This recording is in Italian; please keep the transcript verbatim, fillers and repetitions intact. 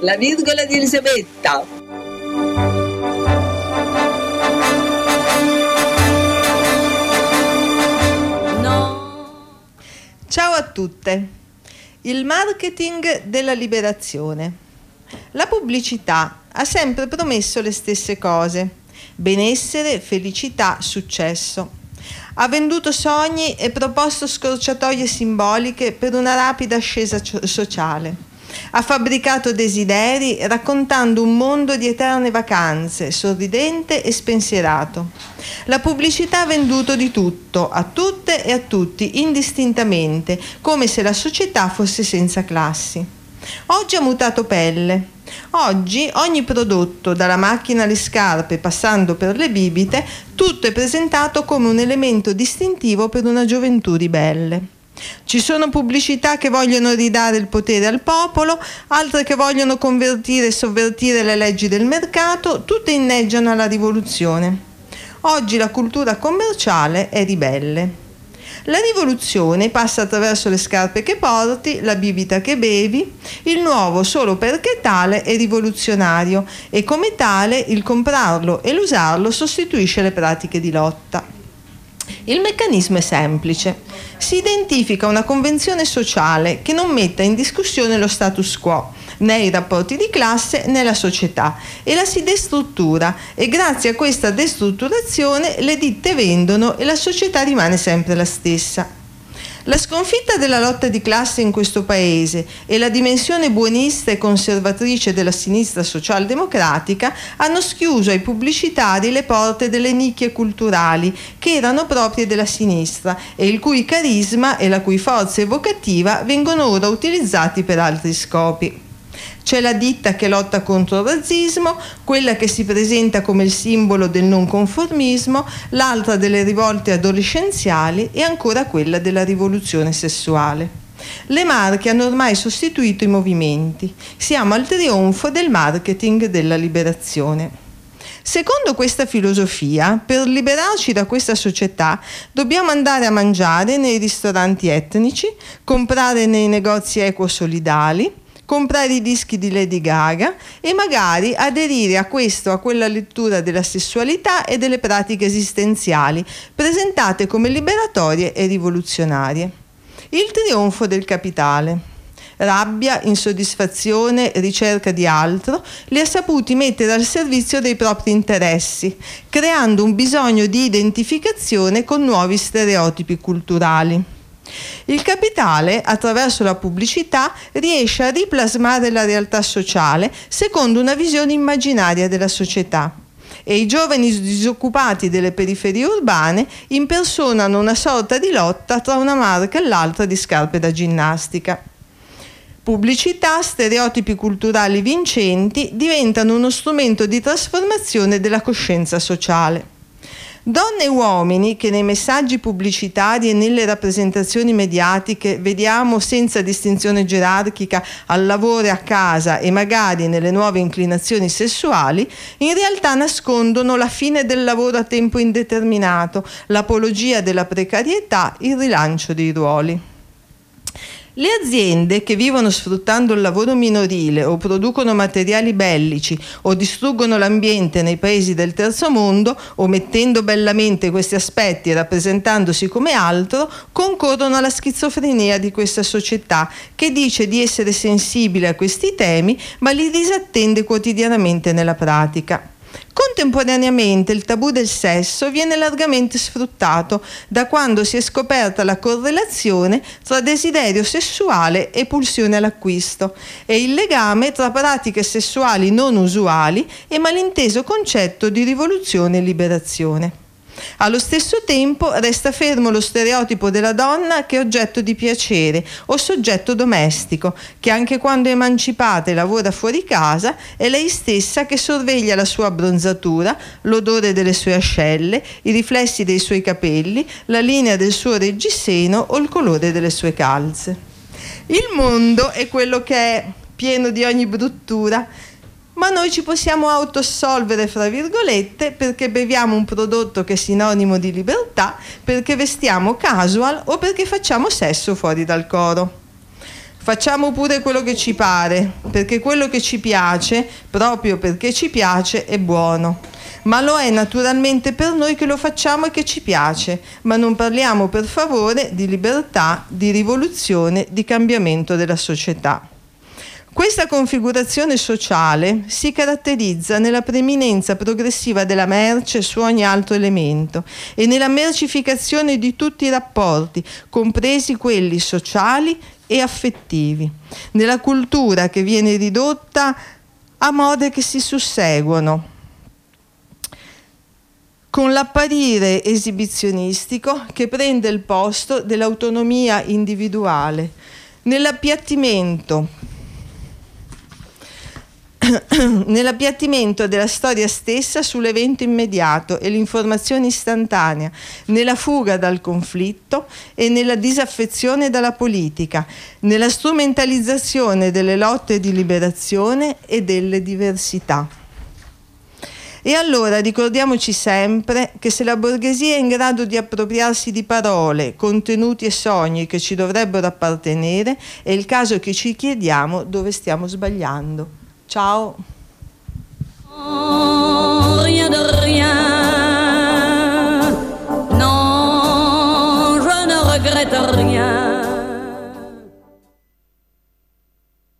La virgola di Elisabetta. No. Ciao a tutte. Il marketing della liberazione. La pubblicità ha sempre promesso le stesse cose: benessere, felicità, successo. Ha venduto sogni e proposto scorciatoie simboliche per una rapida ascesa sociale. Ha fabbricato desideri raccontando un mondo di eterne vacanze, sorridente e spensierato. La pubblicità ha venduto di tutto, a tutte e a tutti, indistintamente, come se la società fosse senza classi. Oggi ha mutato pelle. Oggi ogni prodotto, dalla macchina alle scarpe passando per le bibite, tutto è presentato come un elemento distintivo per una gioventù ribelle. Ci sono pubblicità che vogliono ridare il potere al popolo, altre che vogliono convertire e sovvertire le leggi del mercato, tutte inneggiano alla rivoluzione. Oggi la cultura commerciale è ribelle. La rivoluzione passa attraverso le scarpe che porti, la bibita che bevi, il nuovo solo perché tale è rivoluzionario e come tale il comprarlo e l'usarlo sostituisce le pratiche di lotta. Il meccanismo è semplice. Si identifica una convenzione sociale che non metta in discussione lo status quo, né i rapporti di classe né la società, e la si destruttura, e grazie a questa destrutturazione le ditte vendono e la società rimane sempre la stessa. La sconfitta della lotta di classe in questo paese e la dimensione buonista e conservatrice della sinistra socialdemocratica hanno schiuso ai pubblicitari le porte delle nicchie culturali che erano proprie della sinistra e il cui carisma e la cui forza evocativa vengono ora utilizzati per altri scopi. C'è la ditta che lotta contro il razzismo, quella che si presenta come il simbolo del non conformismo, l'altra delle rivolte adolescenziali e ancora quella della rivoluzione sessuale. Le marche hanno ormai sostituito i movimenti. Siamo al trionfo del marketing della liberazione. Secondo questa filosofia, per liberarci da questa società dobbiamo andare a mangiare nei ristoranti etnici, comprare nei negozi equo-solidali, comprare i dischi di Lady Gaga e magari aderire a questo o a quella lettura della sessualità e delle pratiche esistenziali, presentate come liberatorie e rivoluzionarie. Il trionfo del capitale. Rabbia, insoddisfazione, ricerca di altro, li ha saputi mettere al servizio dei propri interessi, creando un bisogno di identificazione con nuovi stereotipi culturali. Il capitale, attraverso la pubblicità, riesce a riplasmare la realtà sociale secondo una visione immaginaria della società e i giovani disoccupati delle periferie urbane impersonano una sorta di lotta tra una marca e l'altra di scarpe da ginnastica. Pubblicità, stereotipi culturali vincenti diventano uno strumento di trasformazione della coscienza sociale. Donne e uomini che nei messaggi pubblicitari e nelle rappresentazioni mediatiche vediamo senza distinzione gerarchica al lavoro e a casa e magari nelle nuove inclinazioni sessuali, in realtà nascondono la fine del lavoro a tempo indeterminato, l'apologia della precarietà, il rilancio dei ruoli. Le aziende che vivono sfruttando il lavoro minorile o producono materiali bellici o distruggono l'ambiente nei paesi del terzo mondo, omettendo bellamente questi aspetti e rappresentandosi come altro, concorrono alla schizofrenia di questa società che dice di essere sensibile a questi temi ma li disattende quotidianamente nella pratica. Contemporaneamente il tabù del sesso viene largamente sfruttato da quando si è scoperta la correlazione tra desiderio sessuale e pulsione all'acquisto e il legame tra pratiche sessuali non usuali e malinteso concetto di rivoluzione e liberazione. Allo stesso tempo resta fermo lo stereotipo della donna che è oggetto di piacere o soggetto domestico, che anche quando è emancipata e lavora fuori casa è lei stessa che sorveglia la sua abbronzatura, l'odore delle sue ascelle, i riflessi dei suoi capelli, la linea del suo reggiseno o il colore delle sue calze. Il mondo è quello che è, pieno di ogni bruttura, ma noi ci possiamo autoassolvere, fra virgolette, perché beviamo un prodotto che è sinonimo di libertà, perché vestiamo casual o perché facciamo sesso fuori dal coro. Facciamo pure quello che ci pare, perché quello che ci piace, proprio perché ci piace, è buono. Ma lo è naturalmente per noi che lo facciamo e che ci piace, ma non parliamo per favore di libertà, di rivoluzione, di cambiamento della società. Questa configurazione sociale si caratterizza nella preminenza progressiva della merce su ogni altro elemento e nella mercificazione di tutti i rapporti, compresi quelli sociali e affettivi, nella cultura che viene ridotta a mode che si susseguono, con l'apparire esibizionistico che prende il posto dell'autonomia individuale, nell'appiattimento nell'appiattimento della storia stessa sull'evento immediato e l'informazione istantanea, nella fuga dal conflitto e nella disaffezione dalla politica, nella strumentalizzazione delle lotte di liberazione e delle diversità. E allora ricordiamoci sempre che se la borghesia è in grado di appropriarsi di parole, contenuti e sogni che ci dovrebbero appartenere, è il caso che ci chiediamo dove stiamo sbagliando. Ciao. Oh, rien de rien.